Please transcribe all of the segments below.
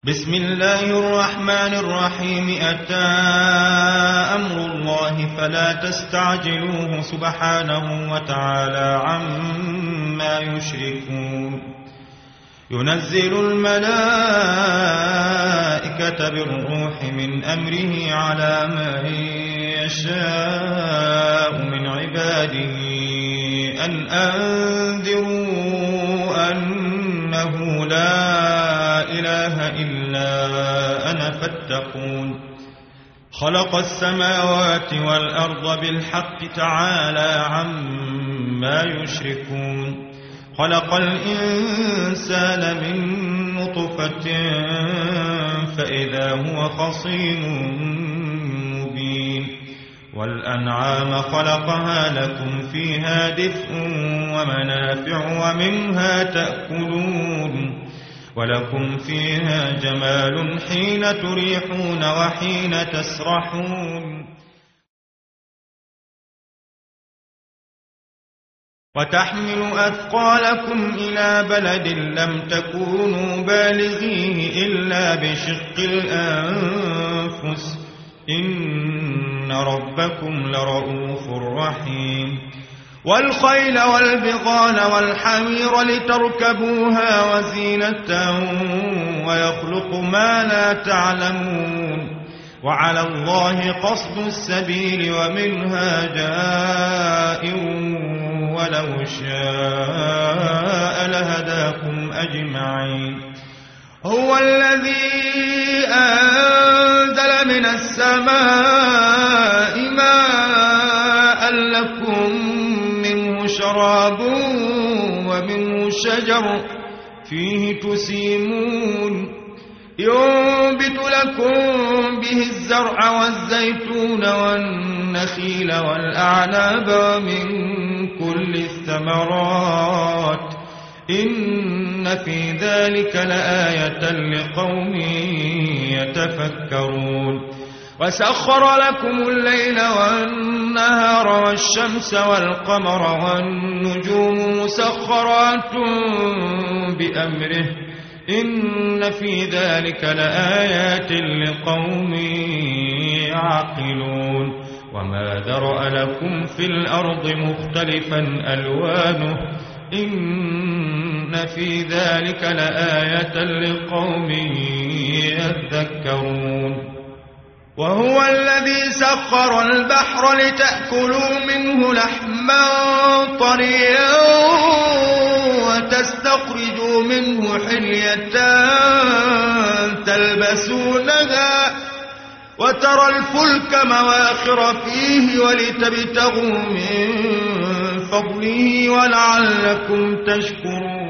بسم الله الرحمن الرحيم. أتى أمر الله فلا تستعجلوه سبحانه وتعالى عما يشركون. ينزل الملائكة بالروح من أمره على من يشاء من عباده أن أنذروا أنه لا إله إلا أنا فاتقون. خلق السماوات والأرض بالحق تعالى عما يشركون. خلق الإنسان من نطفة فإذا هو خصيم مبين. والأنعام خلقها لكم فيها دفء ومنافع ومنها تأكلون ولكم فيها جمال حين تريحون وحين تسرحون. وتحمل أثقالكم إلى بلد لم تكونوا بالغيه إلا بشق الأنفس إن ربكم لرؤوف رحيم. والخيل والبغال والحمير لتركبوها وزينة ويخلق ما لا تعلمون. وعلى الله قصد السبيل ومنها جائر ولو شاء لهداكم أجمعين. هو الذي أنزل من السماء ماء لكم منه شراب ومنه شجر فيه تسيمون. ينبت لكم به الزرع والزيتون والنخيل والأعناب ومن كل الثمرات إن في ذلك لآية لقوم يتفكرون. وسخر لكم الليل والنهار والشمس والقمر والنجوم مسخرات بأمره إن في ذلك لآيات لقوم يعقلون. وما ذرأ لكم في الأرض مختلفا ألوانه إن في ذلك لآية لقوم يذكرون. وهو الذي سخر البحر لتأكلوا منه لحما طريا وتستخرجوا منه حلية تلبسونها وترى الفلك مواخر فيه ولتبتغوا من فضله ولعلكم تشكرون.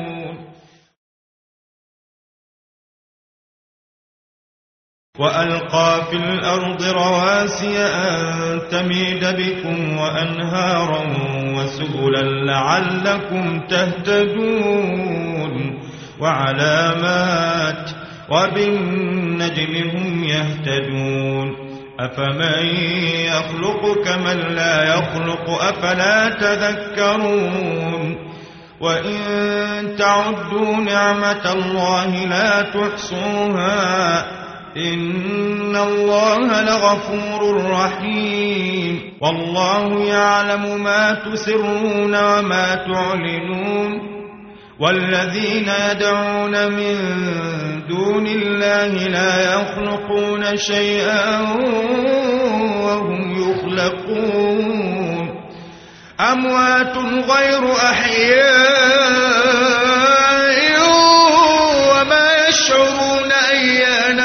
وألقى في الأرض رواسي أن تميد بكم وأنهارا وسبلا لعلكم تهتدون. وعلامات وبالنجم هم يهتدون. أفمن يخلق كمن لا يخلق أفلا تذكرون. وإن تعدوا نعمة الله لا تحصوها إن الله لغفور رحيم. والله يعلم ما تسرون وما تعلنون. والذين يدعون من دون الله لا يخلقون شيئا وهم يخلقون. أموات غير أحياء وما يشعرون أيان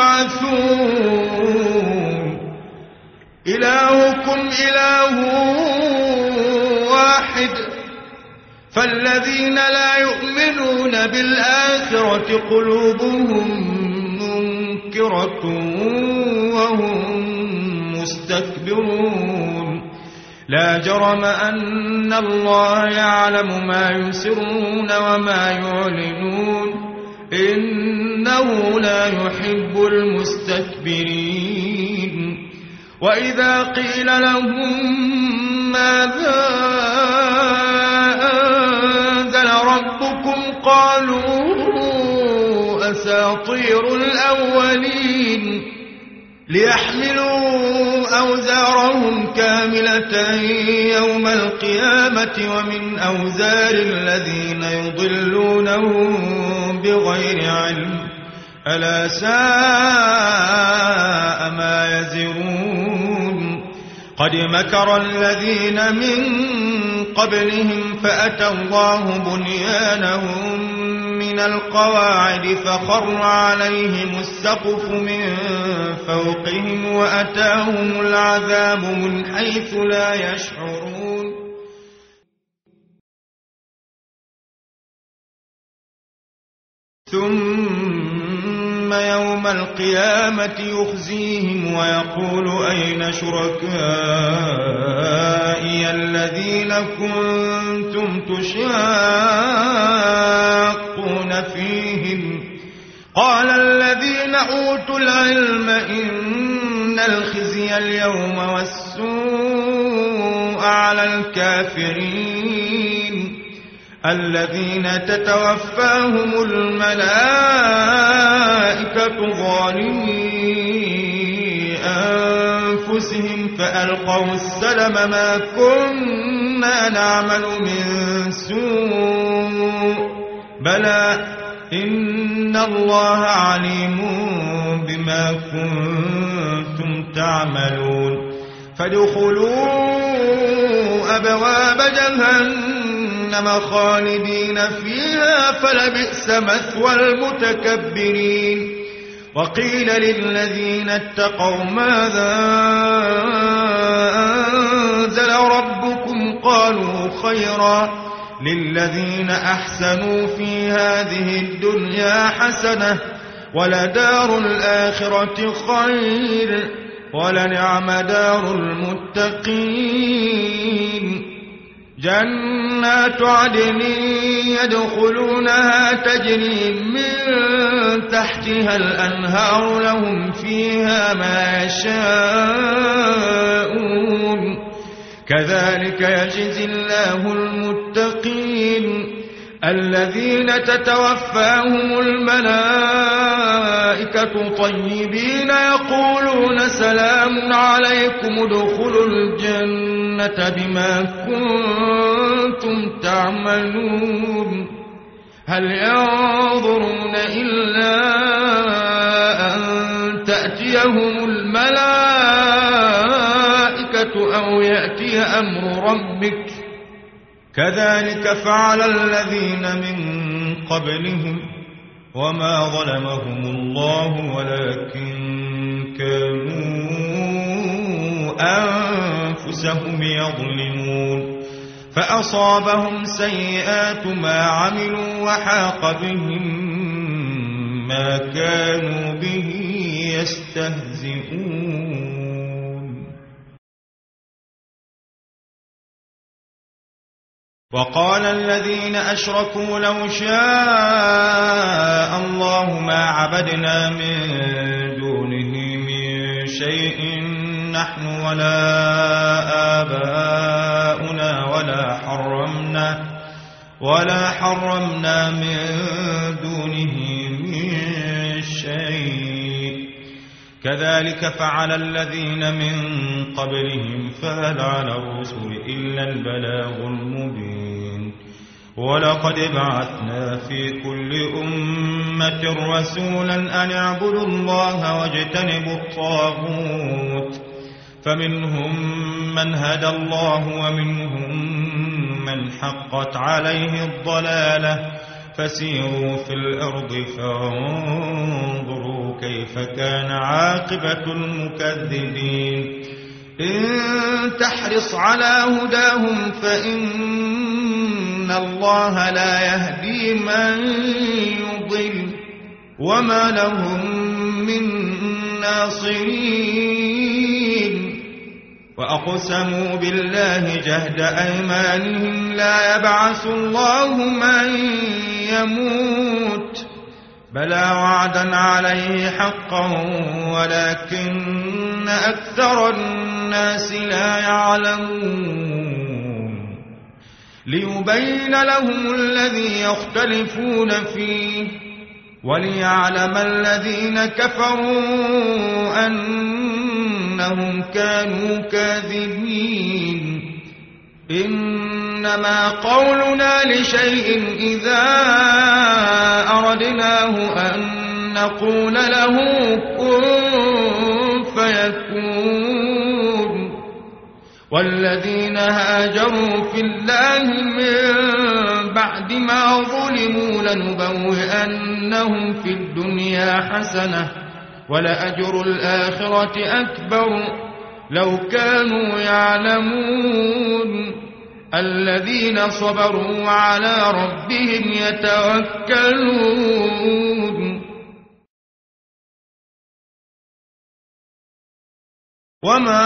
يبعثون. إلهكم إله واحد فالذين لا يؤمنون بالآخرة قلوبهم منكرة وهم مستكبرون. لا جرم أن الله يعلم ما يسرون وما يعلنون إنه لا يحب المستكبرين. وإذا قيل لهم ماذا أنزل ربكم قالوا أساطير الأولين ليحملوا أوزارهم كاملة يوم القيامة ومن أوزار الذين يضلونهم بغير علم ألا ساء ما يزرون قد مكر الذين من قبلهم فأتى الله بنيانهم من القواعد فخر عليهم السقف من فوقهم وأتاهم العذاب من حيث لا يشعرون ثم يوم القيامة يخزيهم ويقول أين شركائي الذين كنتم تشاقون فيهم قال الذين أوتوا العلم إن الخزي اليوم والسوء على الكافرين الذين تتوفاهم الملائكة ظالمي أنفسهم فألقوا السلم ما كنا نعمل من سوء بلى إن الله عليم بما كنتم تعملون فادخلوا أبواب جهنم خالدين فيها فلبئس مثوى المتكبرين وقيل للذين اتقوا ماذا أنزل ربكم قالوا خيرا للذين أحسنوا في هذه الدنيا حسنة ولدار الآخرة خير ولنعم دار المتقين جنات عدن يدخلونها تجري من تحتها الأنهار لهم فيها ما يشاءون كذلك يجزي الله المتقين الذين تتوفاهم الملائكة طيبين يقولون سلام عليكم ادخلوا الجنة بما كنتم تعملون هل ينظرون إلا أن تأتيهم الملائكة أو يأتي أمر ربك كذلك فعل الذين من قبلهم وما ظلمهم الله ولكن كانوا أنفسهم يظلمون فأصابهم سيئات ما عملوا وحاق بهم ما كانوا به يستهزئون وقال الذين أشركوا لو شاء الله ما عبدنا من دونه من شيء نحن ولا آباؤنا ولا حرمنا من دونه من شيء كذلك فعل الذين من قبلهم فهل على الرسل إلا البلاغ المبين ولقد بعثنا في كل أمة رسولا أن اعبدوا الله واجتنبوا الطاغوت فمنهم من هدى الله ومنهم من حقت عليه الضلالة فسيروا في الأرض فانظروا كيف كان عاقبة المكذبين إن تحرص على هداهم فإن الله لا يهدي من يضل وما لهم من ناصرين وأقسموا بالله جهد أيمانهم لا يبعث الله من يموت بلى وعدا عليه حقا ولكن أكثر الناس لا يعلمون ليبين لهم الذي يختلفون فيه وليعلم الذين كفروا أنهم كانوا كاذبين إنما قولنا لشيء إذا أردناه أن نقول له كن فيكون والذين هاجروا في الله من بعد ما ظلموا لنبوئنهم في الدنيا حسنة ولأجر الآخرة أكبر لو كانوا يعلمون الذين صبروا على ربهم يتوكلون وما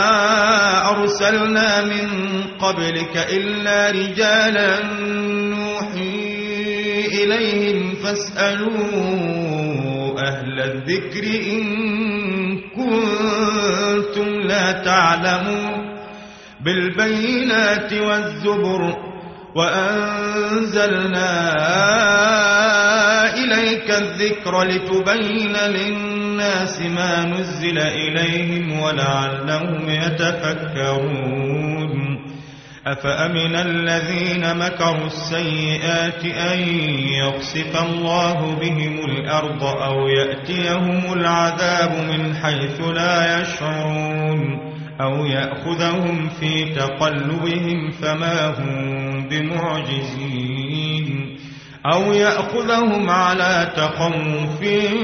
أرسلنا من قبلك إلا رجالا نوحي إليهم فاسألوا أهل الذكر إن كنتم لا تعلمون بالبينات والزبر وأنزلنا إليك الذكر لتبين للناس ما نزل إليهم ولعلهم يتفكرون أفأمن الذين مكروا السيئات أن يخسف الله بهم الأرض أو يأتيهم العذاب من حيث لا يشعرون أو يأخذهم في تقلبهم فما هم بمعجزين أو يأخذهم على تخوف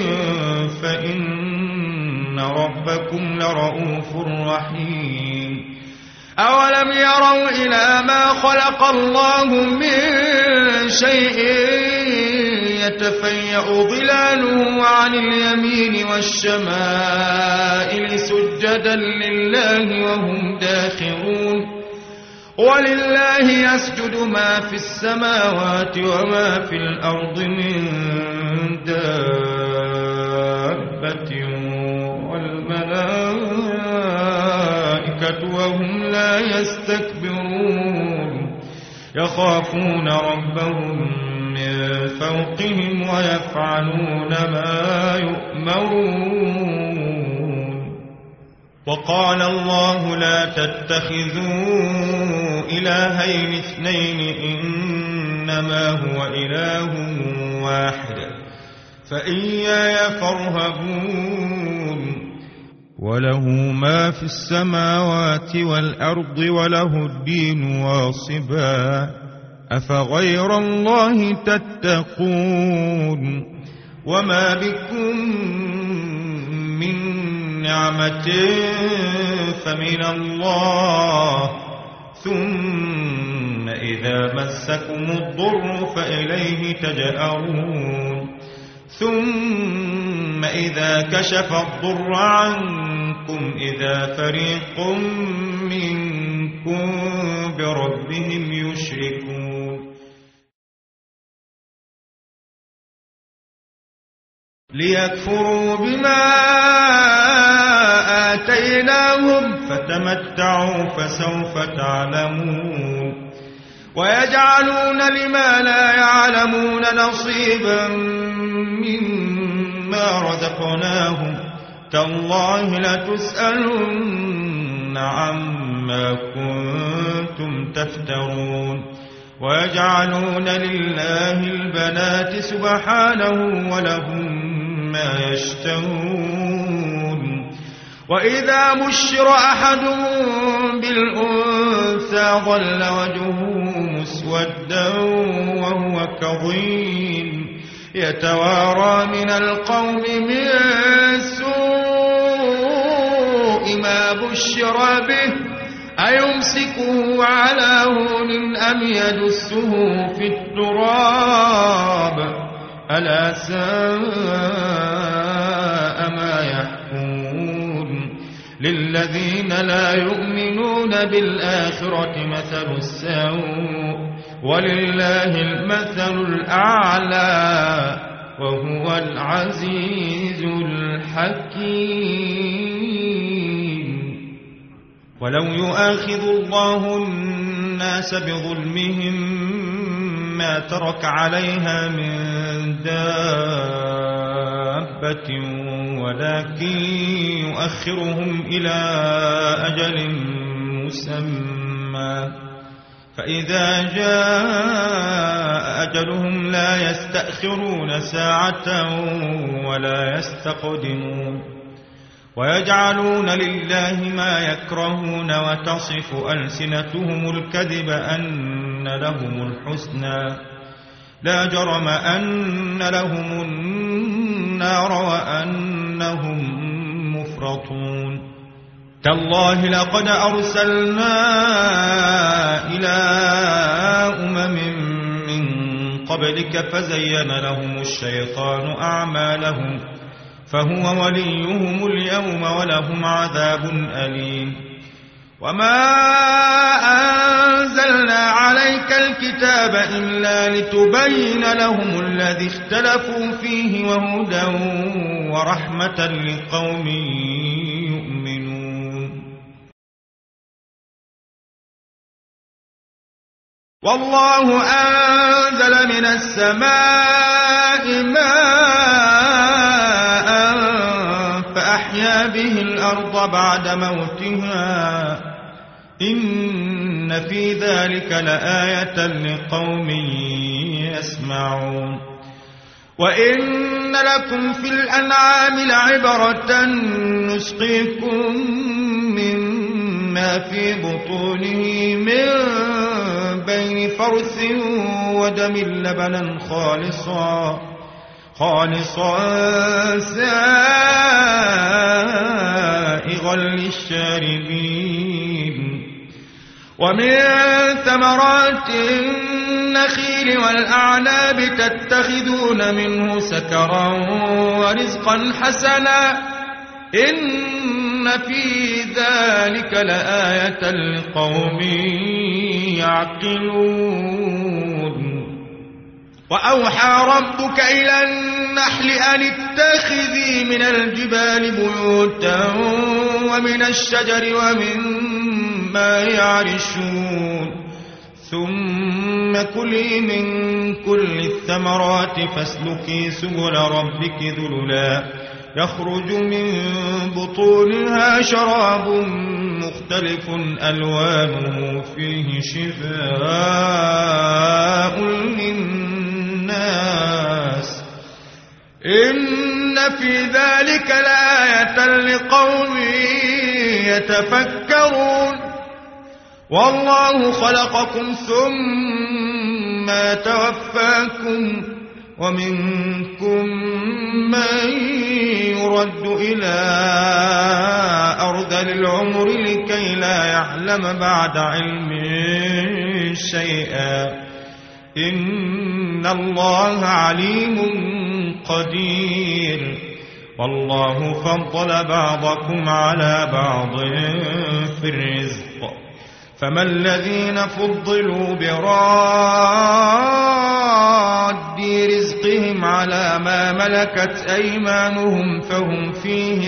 فإن ربكم لرؤوف رحيم أولم يروا إلى ما خلق الله من شيء يتفيأ ظلاله عن اليمين والشمائل سجدا لله وهم داخرون ولله يسجد ما في السماوات وما في الأرض من دابة والملائكة وهم لا يستكبرون يخافون ربهم من فوقهم ويفعلون ما يؤمرون وقال الله لا تتخذوا إلهين اثنين إنما هو إله واحد فإياي فارهبون وله ما في السماوات والأرض وله الدين واصبا أفغير الله تتقون وما بكم من نعمة فمن الله ثم إذا مسكم الضر فإليه تجأرون ثم إذا كشف الضر عنكم إذا فريق منكم بربهم يشركون ليكفروا بما آتيناهم فتمتعوا فسوف تعلمون ويجعلون لما لا يعلمون نصيبا مما رزقناهم تالله لتسألن عما كنتم تفترون ويجعلون لله البنات سبحانه ولهم ما يشتهون وإذا بشر أحدهم بالأنثى ظل وجهه مسودا وهو كظيم يتوارى من القوم من سوء ما بشر به أيمسكه على هون أم يدسه في التراب ألا ساء ما يحكمون للذين لا يؤمنون بالآخرة مثل السوء ولله المثل الأعلى وهو العزيز الحكيم ولو يؤاخذ الله الناس بظلمهم ما ترك عليها من دابة ولكن يؤخرهم إلى أجل مسمى فإذا جاء أجلهم لا يستأخرون ساعة ولا يستقدمون ويجعلون لله ما يكرهون وتصف ألسنتهم الكذب أن لهم الحسنى لا جرم أن لهم النار وأنهم مفرطون تالله لقد أرسلنا إلى من قبلك فزين لهم الشيطان أعمالهم فهو وليهم اليوم ولهم عذاب أليم وما أنزلنا عليك الكتاب إلا لتبين لهم الذي اختلفوا فيه وهدى ورحمة لقوم يؤمنون والله أنزل من السماء ماء فأحيا به الأرض بعد موتها إن في ذلك لآية لقوم يسمعون وإن لكم في الأنعام لعبرة نسقيكم مما في بطونه من بين فرث ودم لبنا خالصا سائغا للشاربين ومن ثمرات النخيل والأعناب تتخذون منه سكرا ورزقا حسنا إن في ذلك لآية لقوم يعقلون وأوحى ربك إلى النحل أن اتخذي من الجبال بيوتا ومن الشجر ومما يعرشون ثم كلي من كل الثمرات فاسلكي سبل ربك ذللا يخرج من بطونها شراب مختلف ألوانه فيه شفاء للناس إن في ذلك لآية لقوم يتفكرون والله خلقكم ثم توفاكم ومنكم من يرد إلى أرذل العمر لكي لا يعلم بعد علم شيئا إن الله عليم قدير والله فضل بعضكم على بعض في الرزق فما الذين فضلوا براد رزقهم على ما ملكت أيمانهم فهم فيه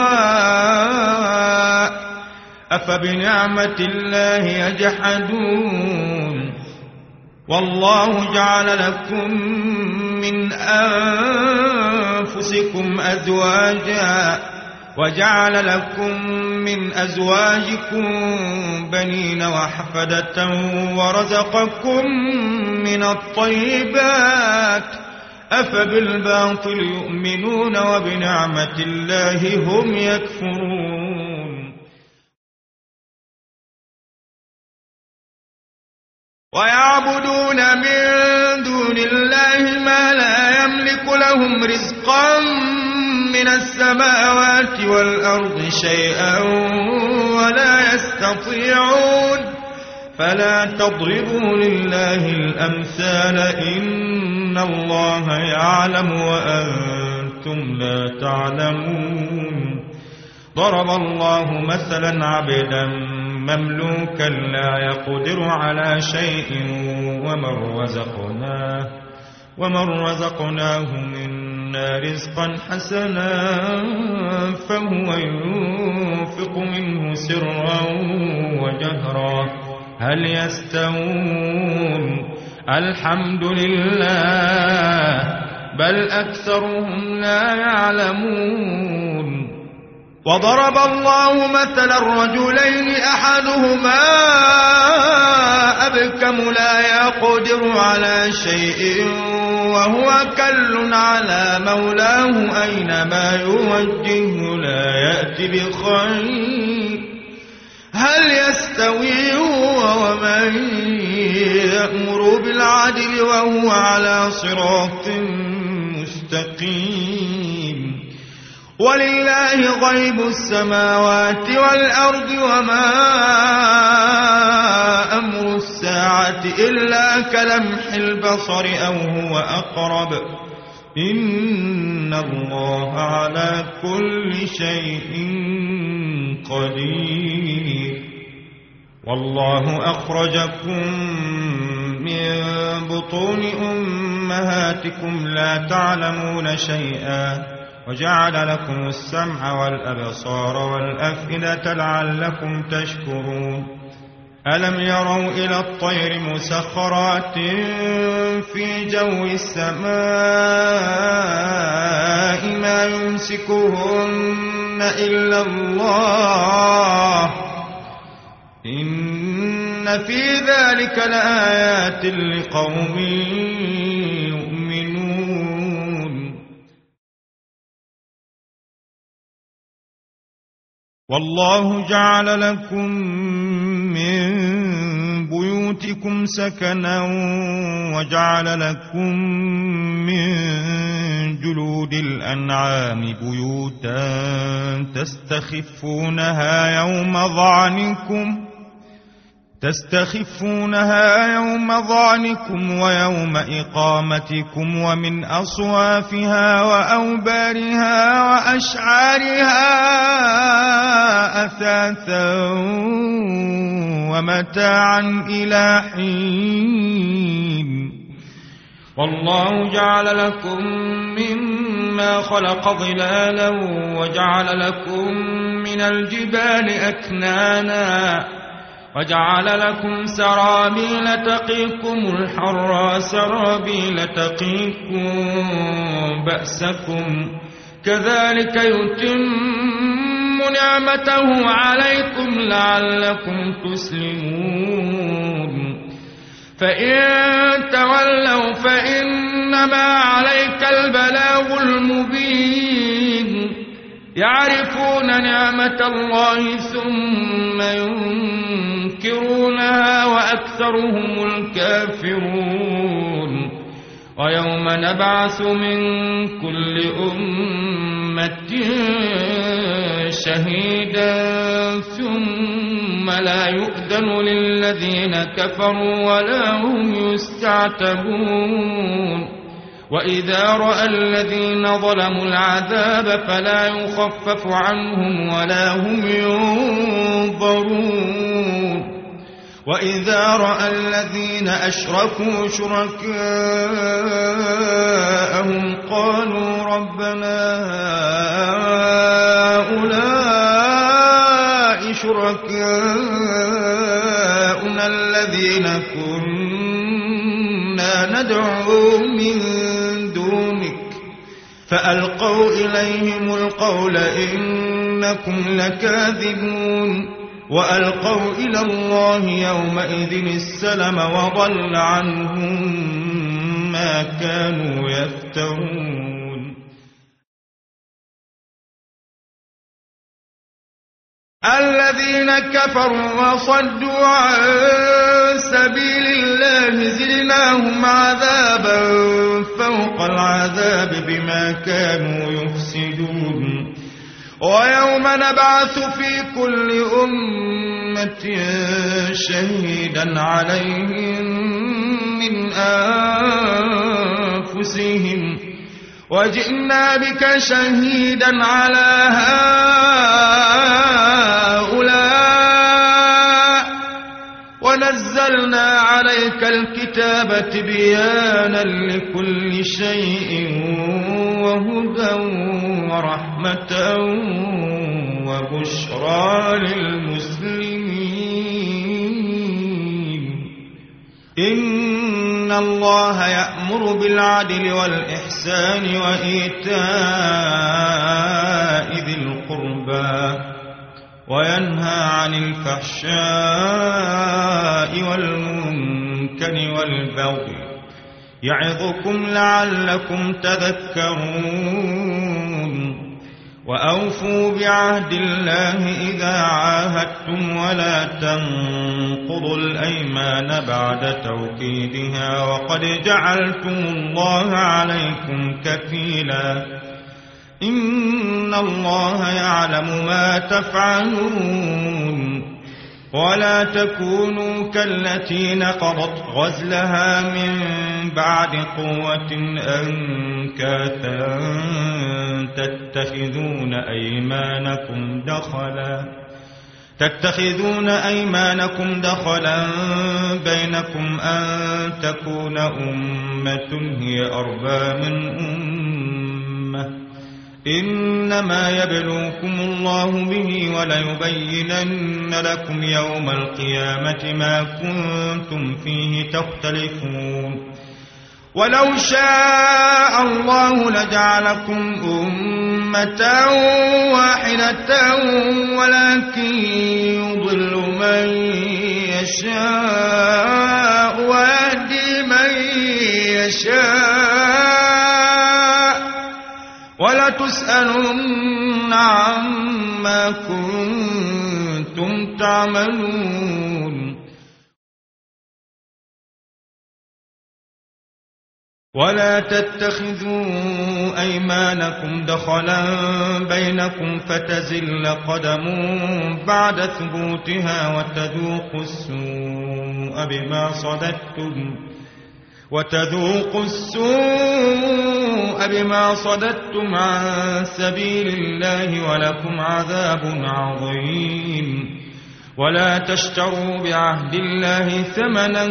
سواء أفبنعمة الله يجحدون والله جعل لكم من أنفسكم أزواجا وجعل لكم من أزواجكم بنين وحفدة ورزقكم من الطيبات أفبالباطل يؤمنون وبنعمة الله هم يكفرون ويعبدون من دون الله ما لا يملك لهم رزقا من السماوات والأرض شيئا ولا يستطيعون فلا تضربوا لله الأمثال إن الله يعلم وأنتم لا تعلمون ضرب الله مثلا عبدا مملوكا لا يقدر على شيء ومن رزقناه منا رزقا حسنا فهو ينفق منه سرا وجهرا هل يستوون الحمد لله بل أكثرهم لا يعلمون وضرب الله مثلا الرجلين أحدهما أبكم لا يقدر على شيء وهو كل على مولاه أينما يوجهه لا يأتي بخير هل يستوي هو ومن يأمر بالعدل وهو على صراط مستقيم ولله غيب السماوات والأرض وما أمر الساعة إلا كلمح البصر أو هو أقرب إن الله على كل شيء قدير والله أخرجكم من بطون أمهاتكم لا تعلمون شيئا وجعل لكم السمع والأبصار والأفئدة لعلكم تشكرون ألم يروا إلى الطير مسخرات في جو السماء ما يمسكهن إلا الله إن في ذلك لآيات لقوم يؤمنون والله جعل لكم من بيوتكم سكنا وجعل لكم من جلود الأنعام بيوتا تستخفونها يوم ظعنكم ويوم إقامتكم ومن أصوافها وأوبارها وأشعارها أثاثا ومتاعا إلى حين والله جعل لكم مما خلق ظلالا وجعل لكم من الجبال أكنانا وجعل لكم سرابيل تقيكم الحر سرابيل تقيكم بأسكم كذلك يتم نعمته عليكم لعلكم تسلمون فإن تولوا فإنما عليك البلاغ المبين يعرفون نعمة الله ثم ينكرونها وأكثرهم الكافرون ويوم نبعث من كل أمة شهيدا ثم لا يؤذن للذين كفروا ولا هم يستعتبون وإذا رأى الذين ظلموا العذاب فلا يخفف عنهم ولا هم ينظرون وإذا رأى الذين أشركوا شركاءهم قالوا ربنا هؤلاء شركاؤنا الذين كنا ندعو من دونك فألقوا إليهم القول إنكم لكاذبون وألقوا إلى الله يومئذ السلم وضل عنهم ما كانوا يفترون الذين كفروا وصدوا عن سبيل الله زدناهم عذابا فوق العذاب بما كانوا يفسدون ويوم نبعث في كل أمة شهيدا عليهم من أنفسهم وجئنا بك شهيدا على هؤلاء ونزلنا عليك الكتاب تبيانا لكل شيء وهدى ورحمة وبشرى للمسلمين إن الله يأمر بالعدل والإحسان وإيتاء ذي القربى وينهى عن الفحشاء والمنكر والبغي يعظكم لعلكم تذكرون وأوفوا بعهد الله إذا عاهدتم ولا تنقضوا الأيمان بعد توكيدها وقد جعلتم الله عليكم كفيلا إن الله يعلم ما تفعلون ولا تكونوا كالتي نقضت غزلها من بعد قوة أنكاثا تتخذون أيمانكم دخلا بينكم أن تكون أمة هي أربى من أمة إنما يبلوكم الله به وليبينن لكم يوم القيامة ما كنتم فيه تختلفون ولو شاء الله لجعلكم أمة واحدة ولكن يضل من يشاء ويهدي من يشاء ولتسألن عما كنتم تعملون ولا تتخذوا أيمانكم دخلا بينكم فتزل قدم بعد ثبوتها وتذوقوا السوء بما صددتم عن سبيل الله ولكم عذاب عظيم ولا تشتروا بعهد الله ثمنا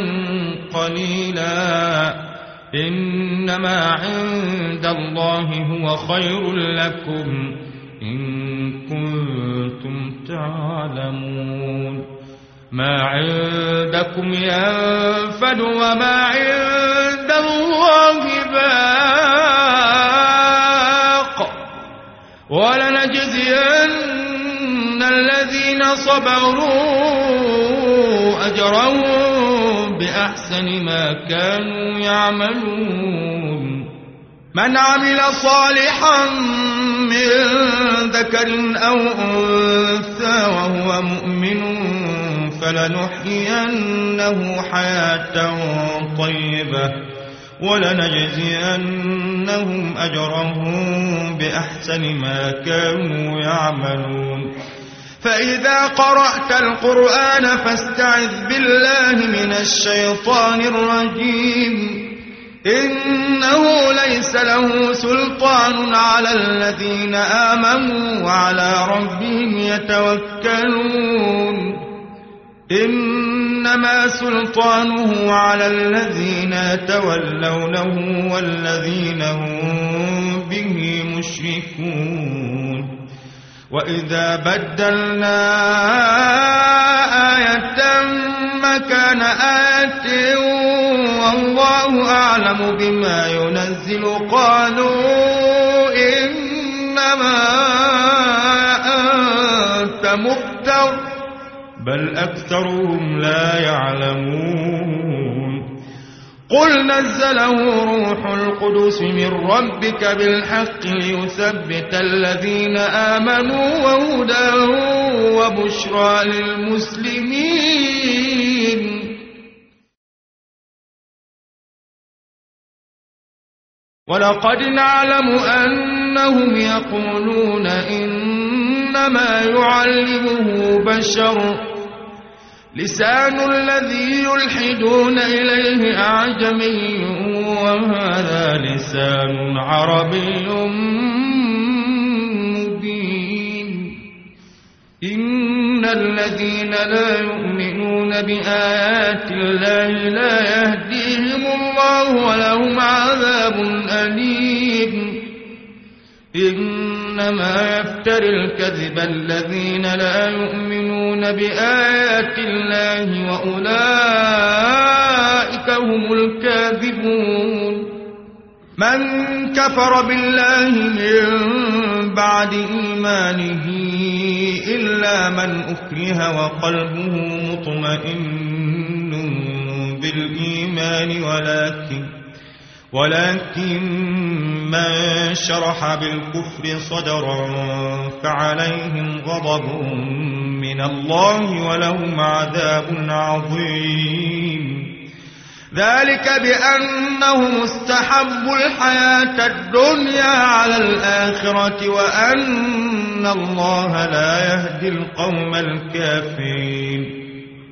قليلا إنما عند الله هو خير لكم إن كنتم تعلمون ما عندكم ينفد وما عند الله باق ولنجزين الذين صبروا أجرهم بأحسن ما كانوا يعملون من عمل صالحا من ذكر أو أنثى وهو مؤمن فلنحيينه حياة طيبة ولنجزينهم أجرهم بأحسن ما كانوا يعملون فإذا قرأت القرآن فاستعذ بالله من الشيطان الرجيم إنه ليس له سلطان على الذين آمنوا وعلى ربهم يتوكلون إنما سلطانه على الذين يتولونه والذين هم به مشركون وإذا بدلنا آية مكان آية والله أعلم بما ينزل قالوا إنما أنت مفتر بل أكثرهم لا يعلمون قل نزله روح القدس من ربك بالحق ليثبت الذين آمنوا وهدى وبشرى للمسلمين ولقد نعلم أنهم يقولون إنما يعلمه بشر لسان الذي يلحدون إليه أعجمي وهذا لسان عربي مبين إن الذين لا يؤمنون بآيات الله لا يهديهم الله ولهم عذاب أليم إنما يفتر الكذب الذين لا يؤمنون بآيات الله وأولئك هم الكاذبون من كفر بالله من بعد إيمانه إلا من أكره وقلبه مطمئن بالإيمان ولكن من شرح بالكفر صدرا فعليهم غضب من الله ولهم عذاب عظيم ذلك بأنهم استحبوا الحياة الدنيا على الآخرة وأن الله لا يهدي القوم الكافرين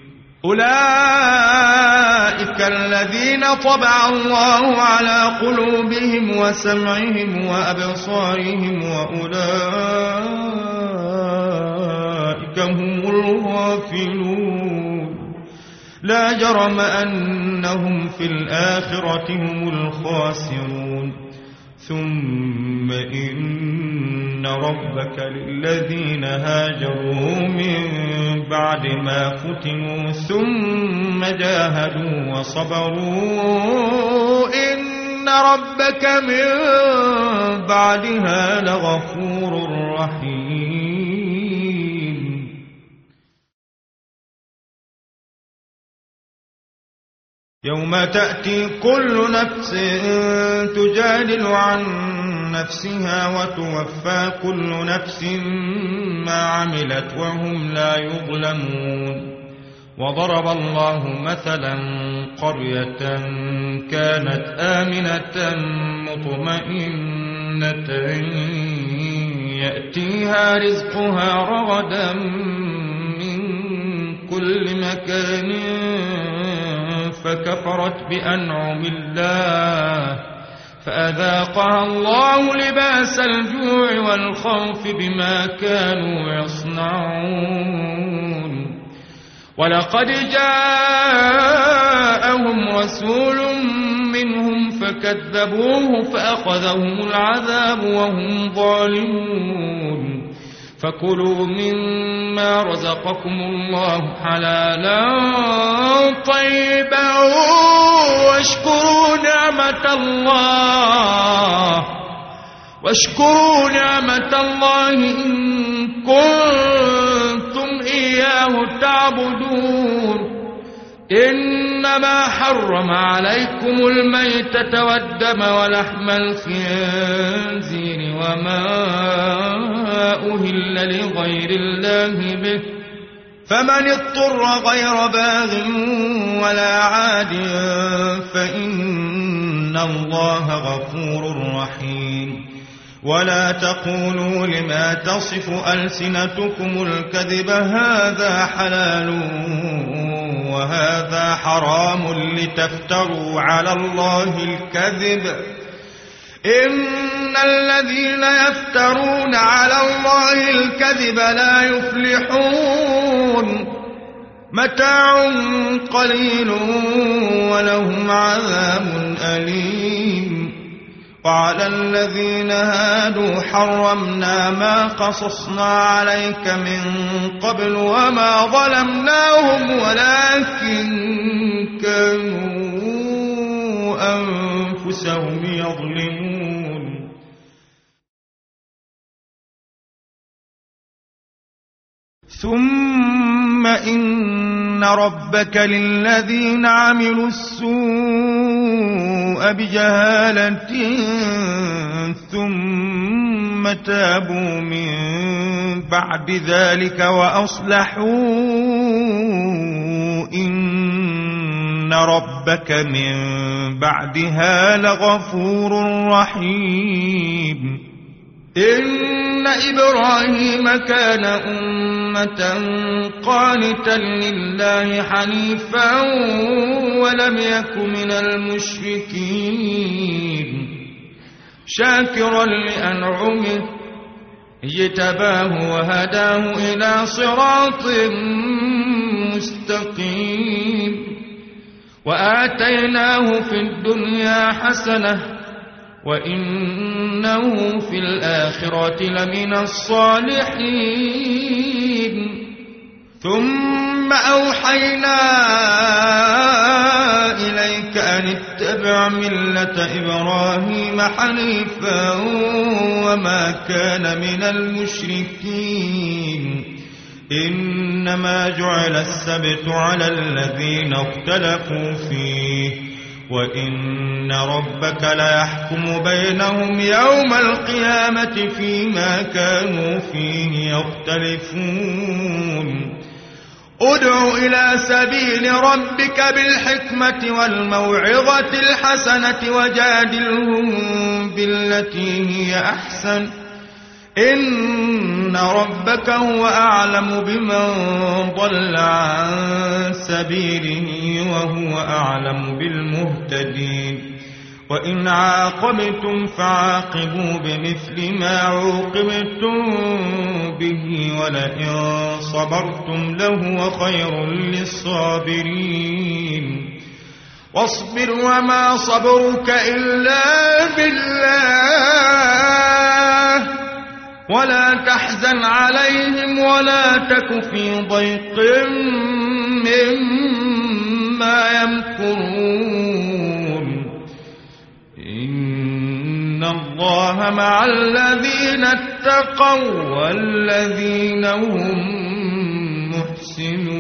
أولئك الذين طبع الله على قلوبهم وسمعهم وأبصارهم وأولئك هم الغافلون لا جرم أنهم في الآخرة هم الخاسرون ثم إن ربك للذين هاجروا من بعد ما فتنوا ثم جاهدوا وصبروا إن ربك من بعدها لغفور رحيم يوم تأتي كل نفس تجادل عن نفسها وتوفى كل نفس ما عملت وهم لا يظلمون وضرب الله مثلا قرية كانت آمنة مطمئنة يأتيها رزقها رغدا من كل مكان فكفرت بأنعم الله فأذاقها الله لباس الجوع والخوف بما كانوا يصنعون ولقد جاءهم رسول منهم فكذبوه فأخذهم العذاب وهم ظالمون فكلوا مما رزقكم الله حلالا طيبا واشكروا نعمة الله إن كنتم إياه تعبدون إنما حرم عليكم الميتة والدم ولحم الخنزير وما أهل لغير الله به فمن اضطر غير باغ ولا عاد فإن الله غفور رحيم ولا تقولوا لما تصف ألسنتكم الكذب هذا حلال وهذا حرام لتفتروا على الله الكذب إن الذين يفترون على الله الكذب لا يفلحون متاع قليل ولهم عذاب أليم وعلى الذين هادوا حرمنا ما قصصنا عليك من قبل وما ظلمناهم ولكن كانوا أنفسهم يظلمون ثم إن ربك للذين عملوا السوء بجهالة ثم تابوا من بعد ذلك وأصلحوا إن ربك من بعدها لغفور رحيم إن إبراهيم كان أمة قانتا لله حنيفا ولم يك من المشركين شاكرا لأنعمه اجتباه وهداه إلى صراط مستقيم وآتيناه في الدنيا حسنة وإنه في الآخرة لمن الصالحين ثم أوحينا إليك أن اتبع ملة إبراهيم حنيفا وما كان من المشركين إنما جعل السبت على الذين اختلفوا فيه وإن ربك ليحكم بينهم يوم القيامة فيما كانوا فيه يختلفون ادع إلى سبيل ربك بالحكمة والموعظة الحسنة وجادلهم بالتي هي أحسن إن ربك هو أعلم بمن ضل عن سبيله وهو أعلم بالمهتدين وإن عاقبتم فعاقبوا بمثل ما عوقبتم به ولئن صبرتم لهو خير للصابرين واصبر وما صبرك إلا بالله ولا تحزن عليهم ولا تك في ضيق مما يمكرون إن الله مع الذين اتقوا والذين هم محسنون